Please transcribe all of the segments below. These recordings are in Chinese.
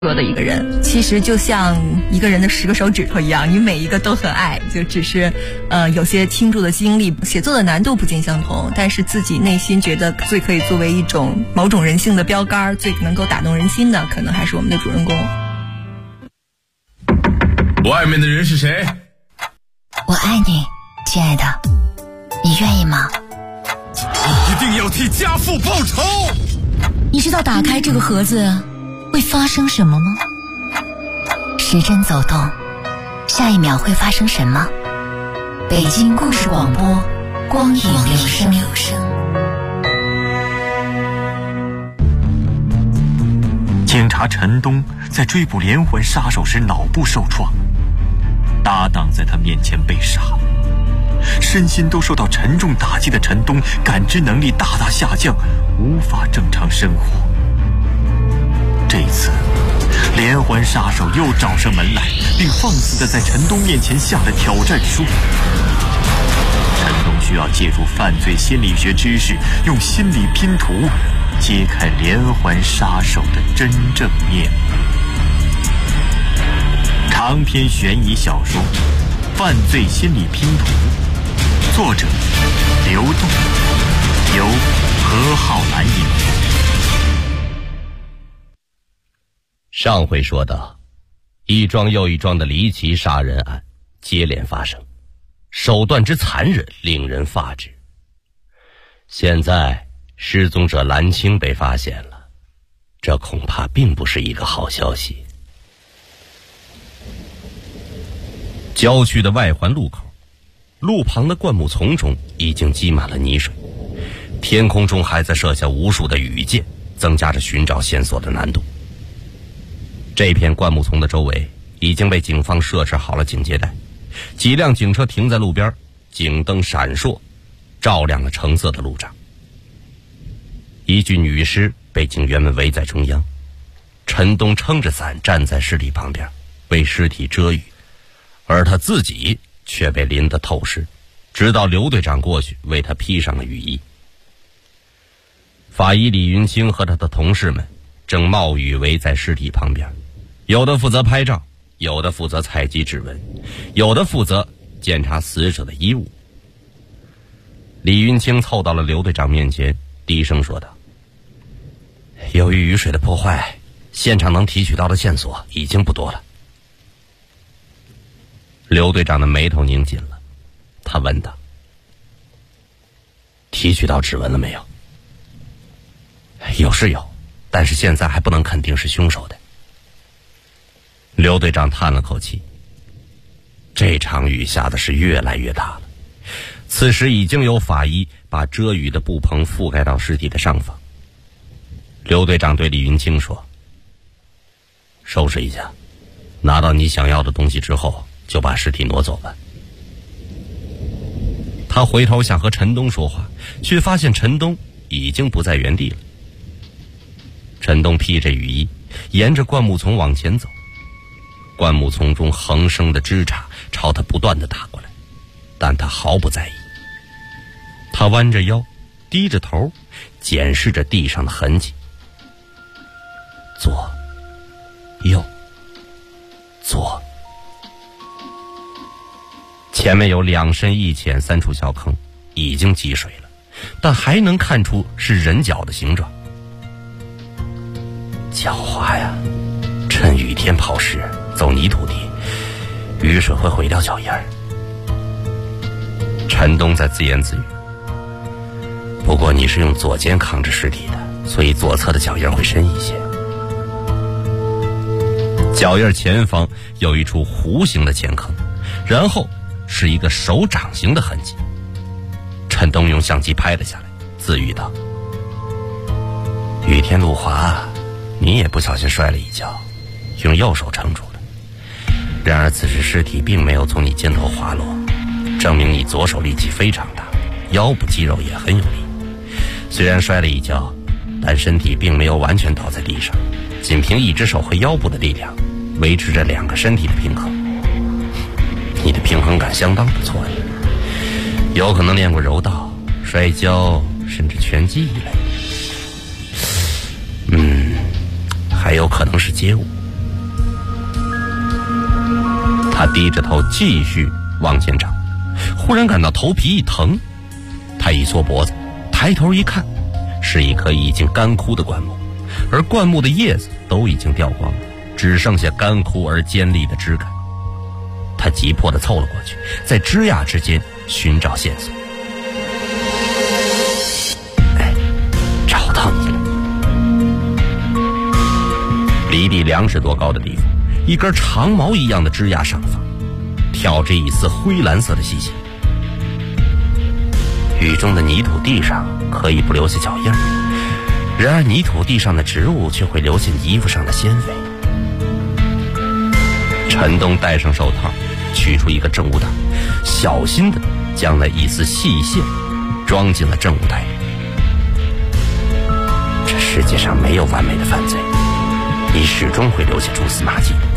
弱的一个人，其实就像一个人的10个手指头一样，你每一个都很爱，就只是有些倾注的精力，写作的难度不尽相同，但是自己内心觉得最可以作为一种某种人性的标杆，最能够打动人心的，可能还是我们的主人公。 外面的人是谁？ 我爱你，亲爱的，你愿意吗？ 你一定要替家父报仇！ 你知道打开这个盒子会发生什么吗？时针走动，下一秒会发生什么？北京故事广播，光影留声。 警察陈东在追捕连环杀手时脑部受创，搭档在他面前被杀，身心都受到沉重打击的陈东感知能力大大下降，无法正常生活。这次连环杀手又找上门来，并放肆地在陈东面前下了挑战书。陈东需要借助犯罪心理学知识，用心理拼图揭开连环杀手的真正面目。长篇悬疑小说《犯罪心理拼图》，作者刘栋，由何浩然演播。 上回说到，一桩又一桩的离奇杀人案接连发生，手段之残忍令人发指。现在失踪者蓝青被发现了，这恐怕并不是一个好消息。郊区的外环路口，路旁的灌木丛中已经积满了泥水，天空中还在射下无数的雨箭，增加着寻找线索的难度。这片灌木丛的周围已经被警方设置好了警戒带，几辆警车停在路边，警灯闪烁，照亮了橙色的路障。一具女尸被警员们围在中央，陈东撑着伞站在尸体旁边，为尸体遮雨，而他自己却被淋得透湿，直到刘队长过去为他披上了雨衣。法医李云清和他的同事们正冒雨围在尸体旁边，有的负责拍照，有的负责采集指纹，有的负责检查死者的衣物。李云清凑到了刘队长面前，低声说道：由于雨水的破坏，现场能提取到的线索已经不多了。刘队长的眉头拧紧了，他问道：提取到指纹了没有？有是有，但是现在还不能肯定是凶手的。刘队长叹了口气，这场雨下的是越来越大了。此时已经有法医把遮雨的布棚覆盖到尸体的上方。刘队长对李云清说：收拾一下，拿到你想要的东西之后就把尸体挪走吧。他回头想和陈东说话，却发现陈东已经不在原地了。陈东披着雨衣，沿着灌木丛往前走，灌木丛中横生的枝杈朝他不断地打过来，但他毫不在意。他弯着腰，低着头，检视着地上的痕迹，左右左，前面有2深1浅3处小坑，已经积水了，但还能看出是人脚的形状。狡猾呀，趁雨天跑湿，走泥土地，雨水会毁掉脚印儿。陈东在自言自语。不过你是用左肩扛着尸体的，所以左侧的脚印会深一些。脚印前方有一处弧形的浅坑，然后是一个手掌形的痕迹。陈东用相机拍了下来，自语道：雨天路滑，你也不小心摔了一跤，用右手撑住了。然而此时尸体并没有从你肩头滑落，证明你左手力气非常大，腰部肌肉也很有力。虽然摔了一跤，但身体并没有完全倒在地上，仅凭一只手和腰部的力量维持着2个身体的平衡。你的平衡感相当不错呀，有可能练过柔道、摔跤，甚至拳击一类。还有可能是街舞， 他低着头继续往前找，忽然感到头皮一疼，他一缩脖子，抬头一看，是一棵已经干枯的灌木，而灌木的叶子都已经掉光了，只剩下干枯而尖利的枝干。他急迫地凑了过去，在枝桠之间寻找线索。找到你了！离地2尺多高的地方，一根长毛一样的枝桠上方，挑着一丝灰蓝色的细线。雨中的泥土地上可以不留下脚印，然而泥土地上的植物却会留下衣服上的纤维。陈东戴上手套，取出一个证物袋，小心地将那一丝细线装进了证物袋里。这世界上没有完美的犯罪，你始终会留下蛛丝马迹的。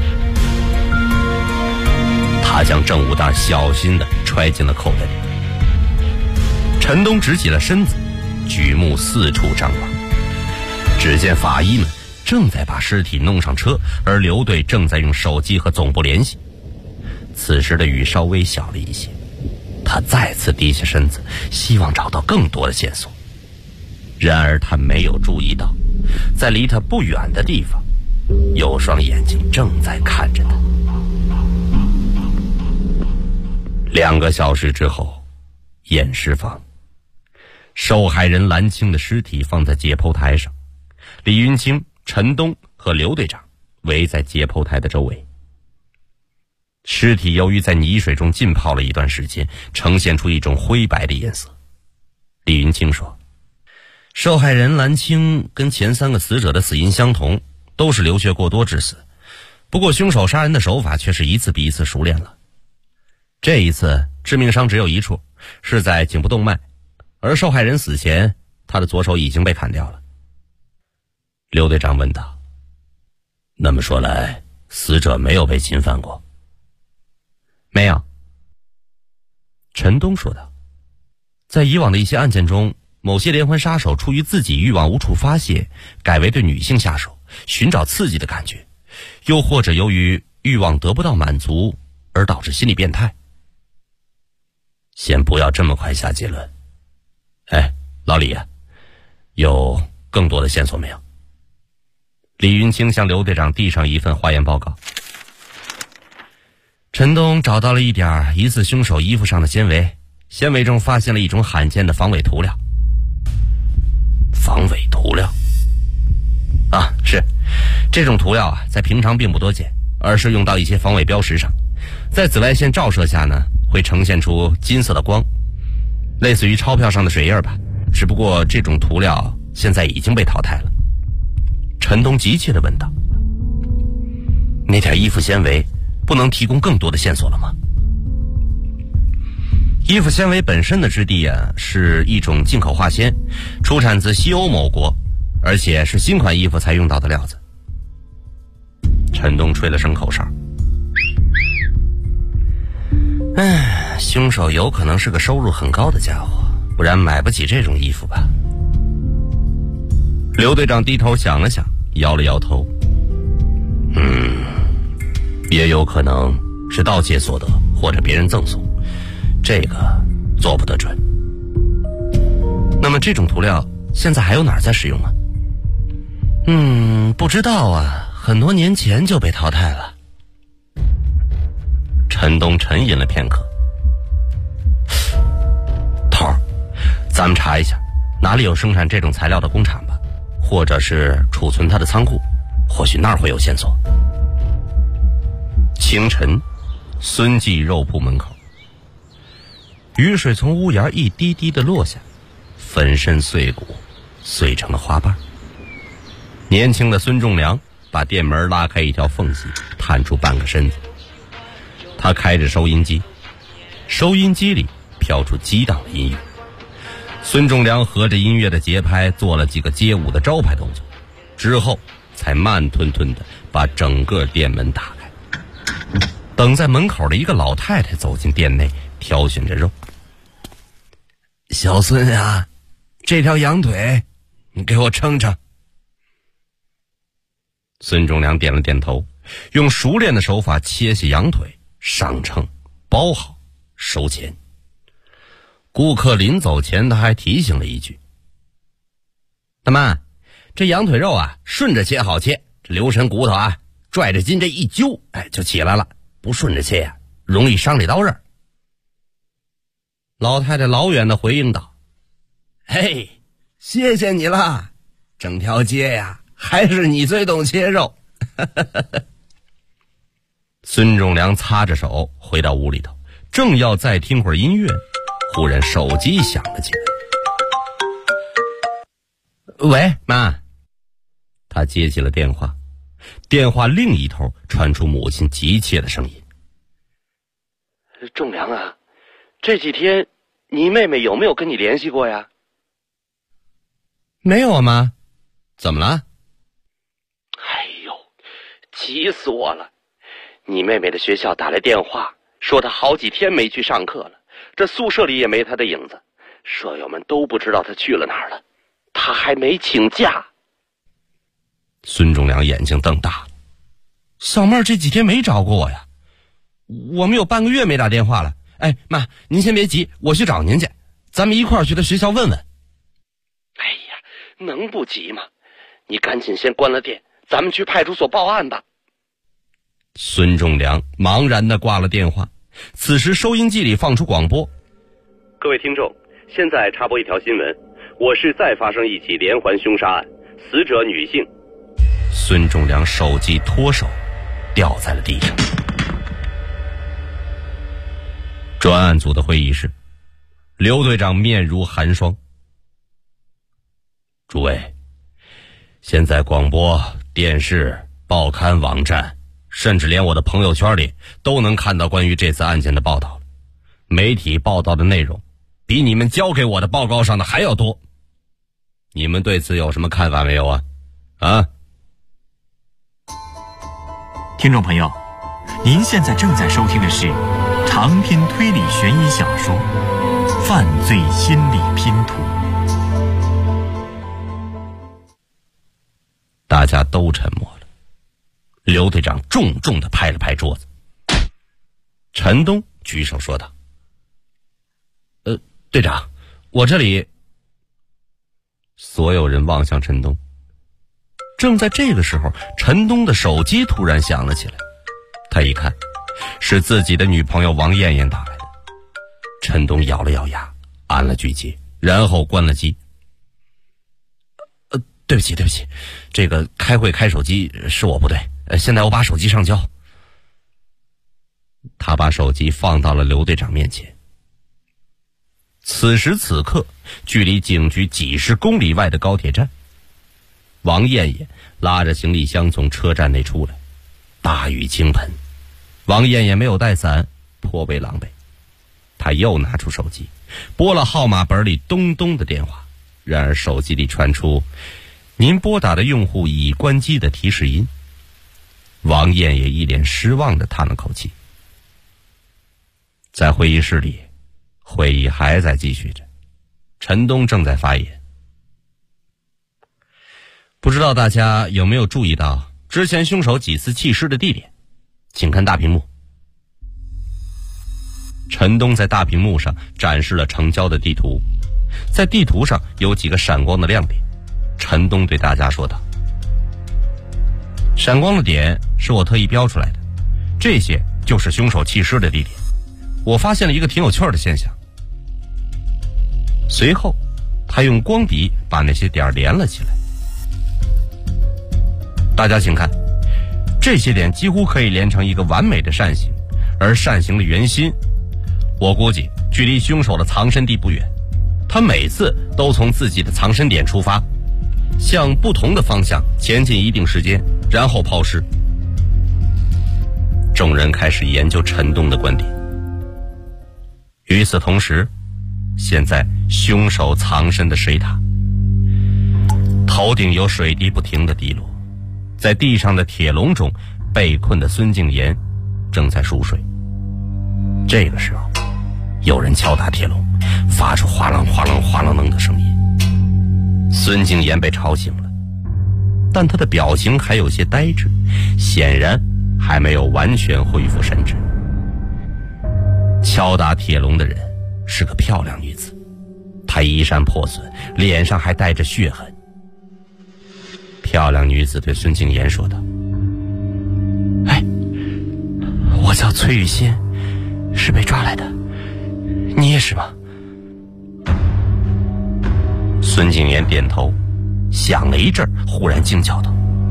他将证物袋小心地揣进了口袋里。陈东直起了身子，举目四处张望。只见法医们正在把尸体弄上车，而刘队正在用手机和总部联系。此时的雨稍微小了一些，他再次低下身子，希望找到更多的线索。然而他没有注意到，在离他不远的地方，有双眼睛正在看着他。2个小时之后，验尸房，受害人蓝青的尸体放在解剖台上，李云清、陈东和刘队长围在解剖台的周围。尸体由于在泥水中浸泡了一段时间，呈现出一种灰白的颜色。李云清说，受害人蓝青跟前3个死者的死因相同，都是流血过多致死，不过凶手杀人的手法却是一次比一次熟练了。这一次致命伤只有一处，是在颈部动脉，而受害人死前他的左手已经被砍掉了。刘队长问道，那么说来，死者没有被侵犯过？没有。陈东说道，在以往的一些案件中，某些连环杀手出于自己欲望无处发泄，改为对女性下手，寻找刺激的感觉，又或者由于欲望得不到满足而导致心理变态。先不要这么快下结论。老李啊，有更多的线索没有？李云清向刘队长递上一份化验报告。陈东找到了一点疑似凶手衣服上的纤维，纤维中发现了一种罕见的防伪涂料。防伪涂料？是，这种涂料在平常并不多见，而是用到一些防伪标识上，在紫外线照射下呢，会呈现出金色的光，类似于钞票上的水印吧，只不过这种涂料现在已经被淘汰了。陈东急切地问道，那点衣服纤维不能提供更多的线索了吗？衣服纤维本身的质地是一种进口化纤，出产自西欧某国，而且是新款衣服才用到的料子。陈东吹了声口哨。凶手有可能是个收入很高的家伙，不然买不起这种衣服吧。刘队长低头想了想，摇了摇头。也有可能是盗窃所得，或者别人赠送，这个做不得准。那么这种涂料现在还有哪儿在使用吗？不知道很多年前就被淘汰了。陈东沉吟了片刻。头儿，咱们查一下哪里有生产这种材料的工厂吧，或者是储存它的仓库，或许那儿会有线索。清晨，孙记肉铺门口，雨水从屋檐一滴滴地落下，粉身碎骨，碎成了花瓣。年轻的孙仲良把店门拉开一条缝隙，探出半个身子。他开着收音机，收音机里飘出激荡的音乐。孙仲良合着音乐的节拍做了几个街舞的招牌动作，之后才慢吞吞地把整个店门打开。等在门口的一个老太太走进店内，挑选着肉。小孙啊，这条羊腿你给我称称。孙仲良点了点头，用熟练的手法切下羊腿， 上秤包好收钱。顾客临走前他还提醒了一句：大妈，这羊腿肉啊顺着切好切，这留神骨头啊，拽着筋这一揪，哎，就起来了，不顺着切呀，容易伤这刀刃。老太太老远的回应道：嘿，谢谢你了，整条街呀还是你最懂切肉。孙仲良擦着手回到屋里头，正要再听会儿音乐，忽然手机响了起来。喂，妈。他接起了电话，电话另一头传出母亲急切的声音：仲良啊，这几天你妹妹有没有跟你联系过呀？没有啊，妈。怎么了？哎呦，急死我了！你妹妹的学校打来电话，说她好几天没去上课了，这宿舍里也没她的影子，舍友们都不知道她去了哪儿了，她还没请假。孙仲良眼睛瞪大了：小妹儿这几天没找过我呀，我们有半个月没打电话了。哎，妈，您先别急，我去找您去，咱们一块儿去她学校问问。哎呀，能不急吗？你赶紧先关了电，咱们去派出所报案吧。孙仲良茫然地挂了电话。此时收音机里放出广播：各位听众，现在插播一条新闻，我市再发生一起连环凶杀案，死者女性。孙仲良手机脱手掉在了地上。专案组的会议室，刘队长面如寒霜：诸位，现在广播电视报刊网站甚至连我的朋友圈里都能看到关于这次案件的报道了，媒体报道的内容比你们交给我的报告上的还要多，你们对此有什么看法没有啊？ 听众朋友，您现在正在收听的是长篇推理悬疑小说《犯罪心理拼图》。 大家都沉默了。刘队长重重地拍了拍桌子。陈东举手说道：队长，我这里。所有人望向陈东。正在这个时候，陈东的手机突然响了起来。他一看，是自己的女朋友王艳艳打来的。陈东咬了咬牙，按了拒接，然后关了机。对不起，这个开会开手机是我不对，现在我把手机上交。他把手机放到了刘队长面前。此时此刻，距离警局几十公里外的高铁站，王艳艳拉着行李箱从车站内出来，大雨倾盆，王艳艳没有带伞，颇为狼狈。她又拿出手机，拨了号码本里咚咚的电话，然而手机里传出您拨打的用户已关机的提示音。王艳也一脸失望地叹了口气。在会议室里，会议还在继续着，陈东正在发言。不知道大家有没有注意到之前凶手几次弃尸的地点？请看大屏幕。陈东在大屏幕上展示了城郊的地图，在地图上有几个闪光的亮点。陈东对大家说道：闪光的点是我特意标出来的，这些就是凶手弃尸的地点。我发现了一个挺有趣的现象。随后他用光笔把那些点连了起来。大家请看，这些点几乎可以连成一个完美的扇形，而扇形的圆心，我估计距离凶手的藏身地不远。他每次都从自己的藏身点出发，向不同的方向前进一定时间，然后抛尸。众人开始研究陈东的观点。与此同时，现在凶手藏身的水塔，头顶有水滴不停地滴落，在地上的铁笼中被困的孙静言正在熟睡。这个时候，有人敲打铁笼，发出哗啷哗啷哗啷啷的声音。孙静言被吵醒了，但他的表情还有些呆滞，显然还没有完全恢复神智。 敲打铁笼的人是个漂亮女子，她衣衫破损，脸上还带着血痕。漂亮女子对孙静言说道：“哎，我叫崔雨欣，是被抓来的，你也是吗？”孙静言点头，想了一阵，忽然惊叫道：“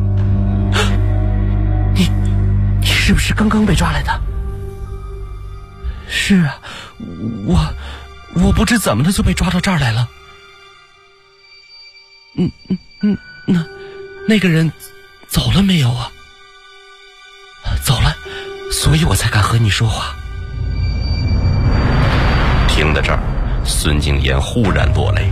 你是不是刚刚被抓来的？”“是啊，我不知怎么的就被抓到这儿来了。”“那个人走了没有啊？”“走了，所以我才敢和你说话。”听到这儿，孙静言忽然落泪。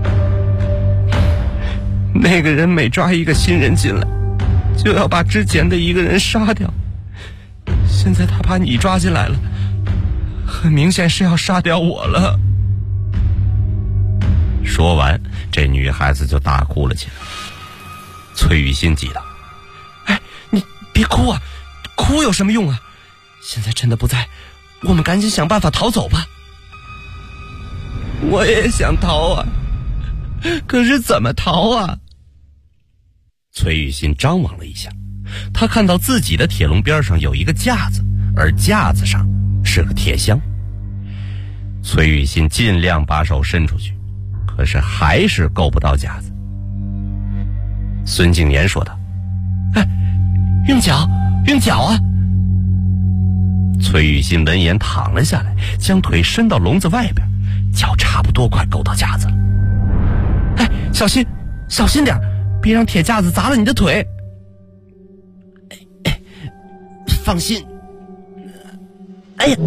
那个人每抓一个新人进来，就要把之前的一个人杀掉。现在他把你抓进来了，很明显是要杀掉我了。说完，这女孩子就大哭了起来。崔雨欣急道：“哎，你别哭啊，哭有什么用啊？现在真的不在，我们赶紧想办法逃走吧。”“我也想逃啊，可是怎么逃啊？”崔雨欣张望了一下，她看到自己的铁笼边上有一个架子，而架子上是个铁箱。崔雨欣尽量把手伸出去，可是还是够不到架子。孙静言说道：“哎，用脚啊！”崔雨欣闻言躺了下来，将腿伸到笼子外边，脚差不多快够到架子了。“哎，小心点，别让铁架子砸了你的腿。”“放心。”“哎呀！”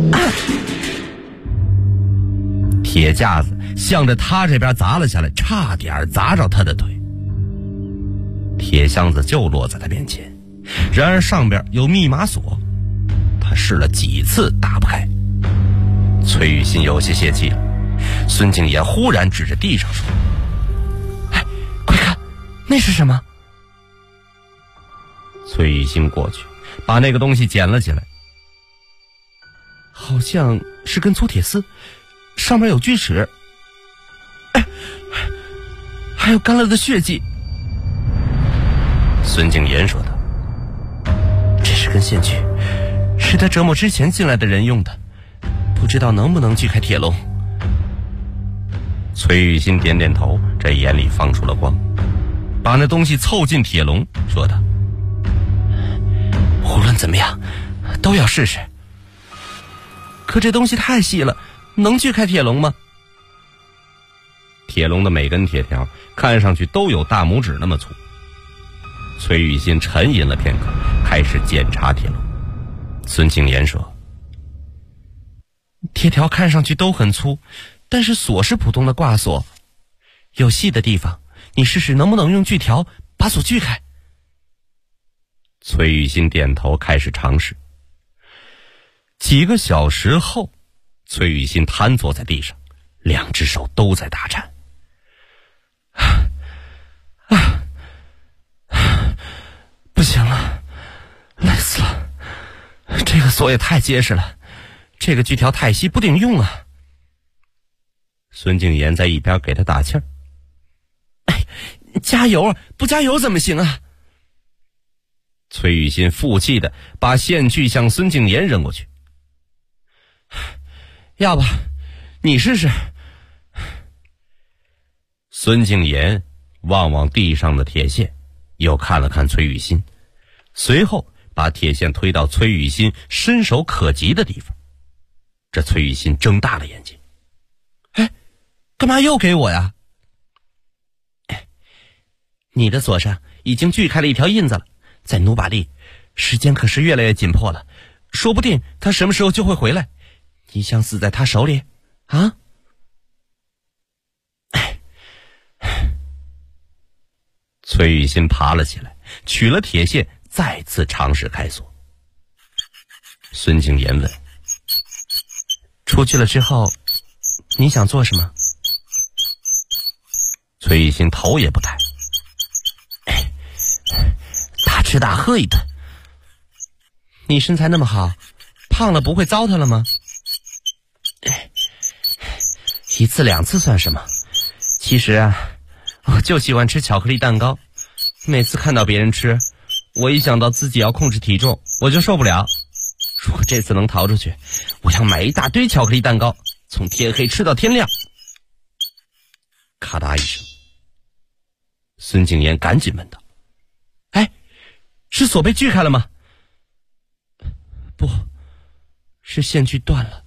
铁架子向着他这边砸了下来，差点砸着他的腿。铁箱子就落在他面前，然而上边有密码锁，他试了几次打不开。崔雨欣有些泄气了。孙静言忽然指着地上说：“哎，快看，那是什么？”崔雨欣过去把那个东西捡了起来，好像是根粗铁丝，上面有锯齿，哎，还有干了的血迹。孙静言说道：“这是根线锯，是他折磨之前进来的人用的，不知道能不能锯开铁笼。”崔雨欣点点头，这眼里放出了光，把那东西凑近铁笼，说道：“无论怎么样，都要试试。可这东西太细了，能锯开铁笼吗？”铁笼的每根铁条看上去都有大拇指那么粗。崔雨欣沉吟了片刻，开始检查铁笼。孙静言说：“铁条看上去都很粗，但是锁是普通的挂锁，有细的地方，你试试能不能用锯条把锁锯开。”崔雨欣点头，开始尝试。几个小时后，崔雨欣瘫坐在地上，两只手都在打颤。不行了，累死了，这个锁也太结实了，这个锯条太细，不顶用啊。孙静言在一边给他打气儿：“哎，加油啊，不加油怎么行啊？”崔雨欣负气的把线锯向孙静言扔过去：“要不你试试。”孙静言望望地上的铁线，又看了看崔雨欣，随后把铁线推到崔雨欣伸手可及的地方。这崔雨欣睁大了眼睛：“哎，干嘛又给我呀？”“你的锁上已经锯开了一条印子了，再努把力，时间可是越来越紧迫了，说不定他什么时候就会回来，你想死在他手里啊？”崔雨欣爬了起来，取了铁线，再次尝试开锁。孙静言问：“出去了之后，你想做什么？”崔雨欣头也不抬：“大吃大喝一顿。你身材那么好，胖了不会糟蹋了吗？” 1次2次算什么？其实啊，我就喜欢吃巧克力蛋糕。每次看到别人吃，我一想到自己要控制体重，我就受不了。如果这次能逃出去，我要买一大堆巧克力蛋糕，从天黑吃到天亮。咔嗒一声，孙景言赶紧问道：“哎，是锁被锯开了吗？”“不，是线锯断了。”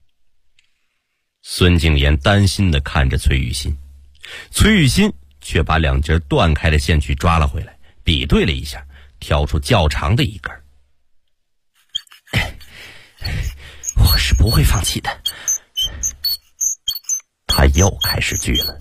孙景言担心地看着崔雨欣，崔雨欣却把2节断开的线锯抓了回来，比对了一下，挑出较长的一根。我是不会放弃的。他又开始锯了。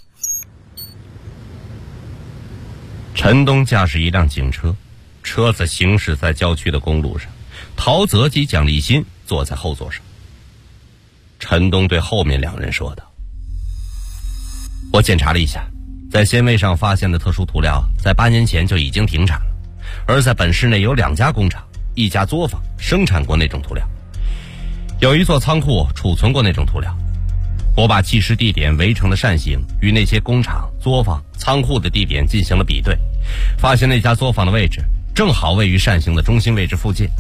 陈东驾驶一辆警车，车子行驶在郊区的公路上，陶泽及蒋立新坐在后座上。陈东对后面2人说道：“我检查了一下，在纤维上发现的特殊涂料在8年前就已经停产了，而在本市内有2家工厂，1家作坊生产过那种涂料，有1座仓库储存过那种涂料。我把弃尸地点围成的扇形与那些工厂、作坊、仓库的地点进行了比对，发现那家作坊的位置正好位于扇形的中心位置附近。”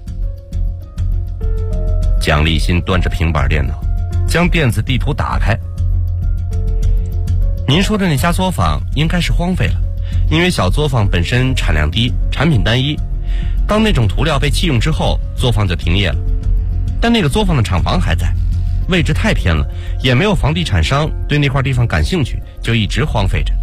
蒋立新端着平板电脑，将电子地图打开。“您说的那家作坊应该是荒废了，因为小作坊本身产量低，产品单一，当那种涂料被弃用之后，作坊就停业了。但那个作坊的厂房还在，位置太偏了，也没有房地产商对那块地方感兴趣，就一直荒废着。”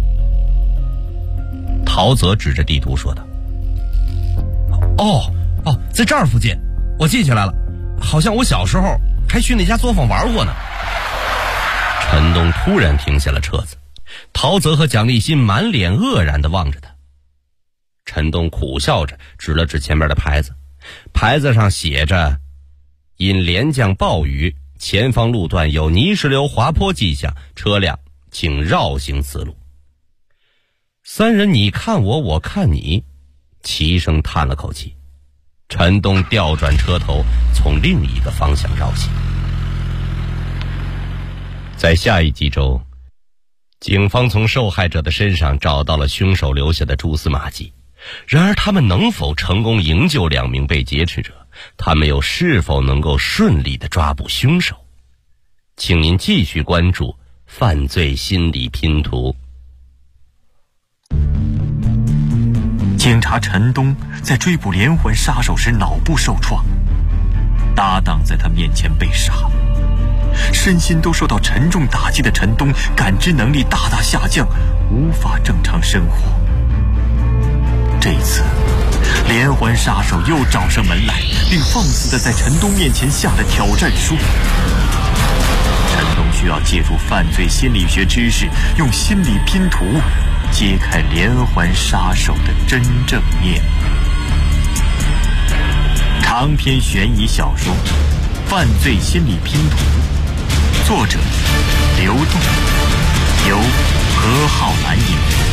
陶泽指着地图说道：“哦，在这儿附近，我记起来了，好像我小时候还去那家作坊玩过呢。”陈东突然停下了车子，陶泽和蒋立新满脸愕然地望着他。陈东苦笑着指了指前面的牌子，牌子上写着：“因连降暴雨，前方路段有泥石流滑坡迹象，车辆请绕行此路。”3人你看我，我看你，齐声叹了口气。陈东调转车头，从另一个方向绕行。在下一集中，警方从受害者的身上找到了凶手留下的蛛丝马迹，然而他们能否成功营救2名被劫持者？他们又是否能够顺利地抓捕凶手？请您继续关注犯罪心理拼图。 警察陈东在追捕连环杀手时脑部受创，搭档在他面前被杀了，身心都受到沉重打击的陈东感知能力大大下降，无法正常生活。这次连环杀手又找上门来，并放肆地在陈东面前下了挑战书。陈东需要借助犯罪心理学知识，用心理拼图揭开连环杀手的真正面目。长篇悬疑小说《犯罪心理拼图》，作者刘栋，由何浩南演播。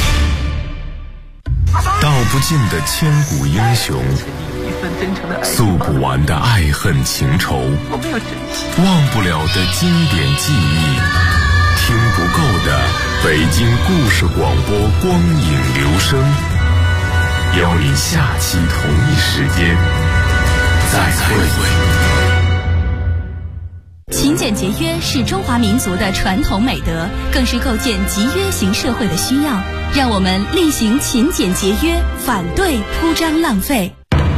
道不尽的千古英雄，诉不完的爱恨情仇，忘不了的经典记忆，听不够的北京故事广播光影留声，邀您下期同一时间再会。 勤俭节约是中华民族的传统美德，更是构建集约型社会的需要。让我们厉行勤俭节约，反对铺张浪费。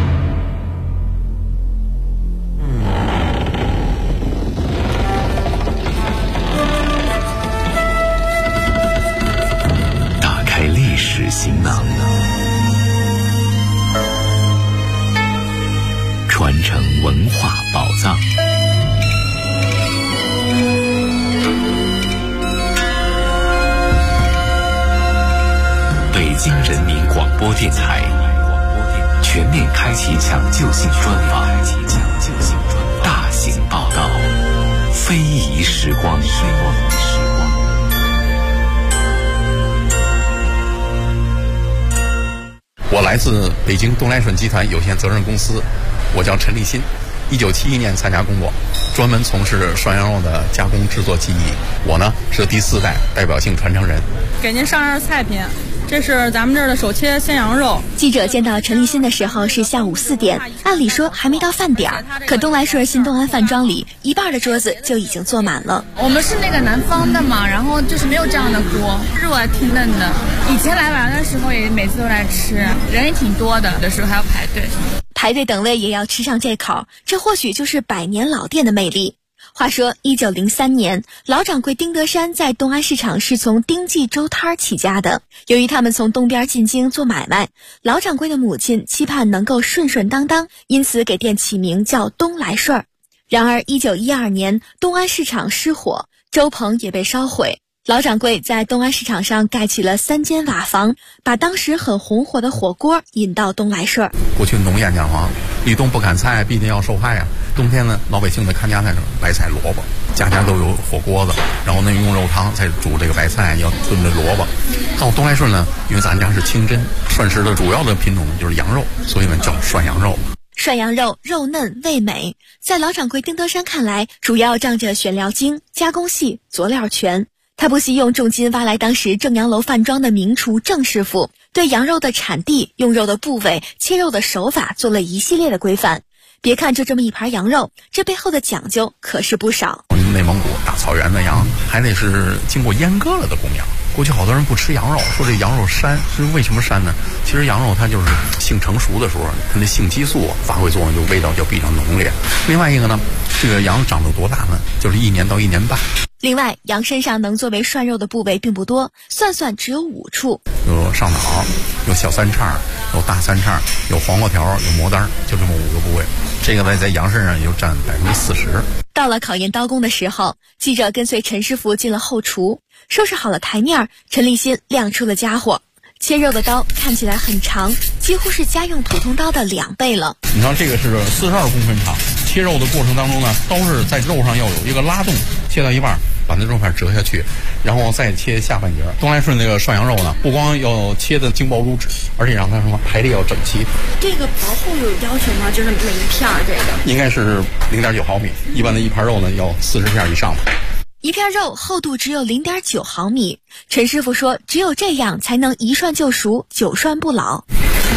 打开历史行囊，传承文化宝藏。北京人民广播电台全面开启抢救性专访，大型报道，非遗时光。 我来自北京东来顺集团有限责任公司，我叫陈立新，1971年参加工作， 专门从事涮羊肉的加工制作技艺。我呢是第4代代表性传承人。 给您上样菜品，这是咱们这儿的手切鲜羊肉。 记者见到陈立新的时候是下午4点，按理说还没到饭点儿，可东来顺新东安饭庄里一半的桌子就已经坐满了。 我们是那个南方的嘛，然后就是没有这样的锅，肉还挺嫩的。以前来晚上的时候也每次都来吃，人也挺多的，有的时候还要排队。 排队等位也要吃上这口，这或许就是百年老店的魅力。话说1903年，老掌柜丁德山在东安市场是从丁记粥摊起家的。由于他们从东边进京做买卖，老掌柜的母亲期盼能够顺顺当当，因此给店起名叫东来顺儿。然而1912年，东安市场失火，粥棚也被烧毁。老掌柜在东安市场上盖起了3间瓦房，把当时很红火的火锅引到东来顺儿。 过去农谚讲话，立冬不砍菜，必定要受害啊。冬天呢，老百姓的看家菜白菜萝卜，家家都有火锅子，然后呢用肉汤再煮这个白菜，要炖这萝卜。到东来顺呢，因为咱家是清真，涮食的主要的品种就是羊肉，所以呢叫涮羊肉。 涮羊肉肉嫩味美，在老掌柜丁德山看来，主要仗着选料精、加工细、佐料全。他不惜用重金挖来当时正阳楼饭庄的名厨郑师傅，对羊肉的产地、用肉的部位、切肉的手法做了一系列的规范。别看就这么一盘羊肉，这背后的讲究可是不少。 内蒙古大草原的羊还得是经过阉割了的公羊。过去好多人不吃羊肉，说这羊肉膻，是为什么膻呢？其实羊肉它就是性成熟的时候，它那性激素发挥作用，就味道就比较浓烈。另外一个呢，这个羊长到多大呢？就是1年到1年半。 另外，羊身上能作为涮肉的部位并不多，算只有5处。 有上脑，有小三叉，有大三叉，有黄瓜条，有魔单，就这么5个部位。这个呢，在羊身上也就占40%。 到了考验刀工的时候，记者跟随陈师傅进了后厨，收拾好了台面，陈立新亮出了家伙。切肉的刀看起来很长，几乎是家用普通刀的2倍了。 你看这个是42公分长，切肉的过程当中呢，刀是在肉上要有一个拉动，切到一半把那肉片折下去，然后再切下半截。东来顺那个涮羊肉呢，不光要切的精薄如纸，而且让它什么排列要整齐。 这个薄厚有要求吗？就是每一片这个应该是0.9毫米，一般的一盘肉呢要40片以上吧。 一片肉厚度只有0.9毫米，陈师傅说只有这样才能一涮就熟，久涮不老。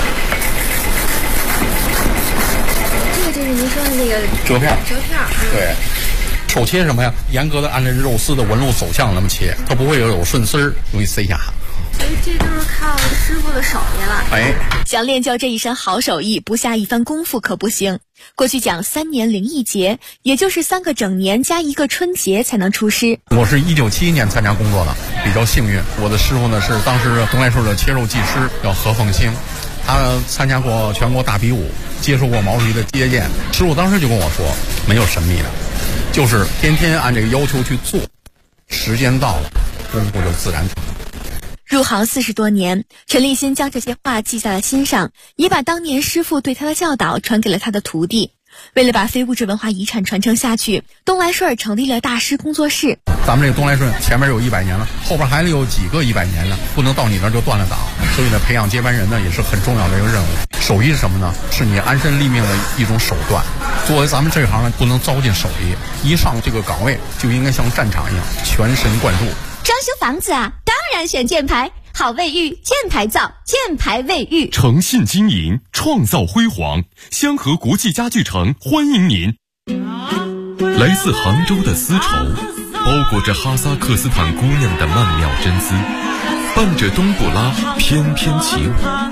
这个就是您说的那个折片。 对， 手切什么呀？严格的按照肉丝的纹路走向那么切，它不会有顺丝儿，容易塞下。 这就是靠师傅的手艺了。 哎， 想练就这一身好手艺，不下一番功夫可不行。过去讲3年零1节，也就是3个整年加1个春节才能出师。 我是1971年参加工作的，比较幸运。我的师傅呢是当时东来顺的切肉技师，叫何凤兴。他参加过全国大比武，接受过毛主席的接见。师傅当时就跟我说，没有神秘的，就是天天按这个要求去做，时间到了，功夫就自然成。 入行40多年，陈立新将这些话记在了心上，也把当年师傅对他的教导传给了他的徒弟。为了把非物质文化遗产传承下去，东来顺成立了大师工作室。 咱们这个东来顺前面有100年了，后边还有几个100年呢，不能到你那儿就断了档。所以呢，培养接班人呢也是很重要的一个任务。手艺是什么呢？是你安身立命的一种手段。作为咱们这一行呢，不能糟践手艺，一上这个岗位就应该像战场一样全神贯注。 装修房子啊，当然选建牌，好卫浴，建牌造，建牌卫浴。 诚信经营，创造辉煌。香河国际家具城欢迎您。来自杭州的丝绸，包裹着哈萨克斯坦姑娘的曼妙真姿，伴着冬不拉翩翩起舞。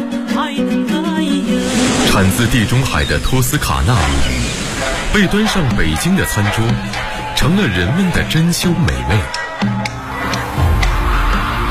产自地中海的托斯卡纳米，被端上北京的餐桌，成了人们的珍馐美味。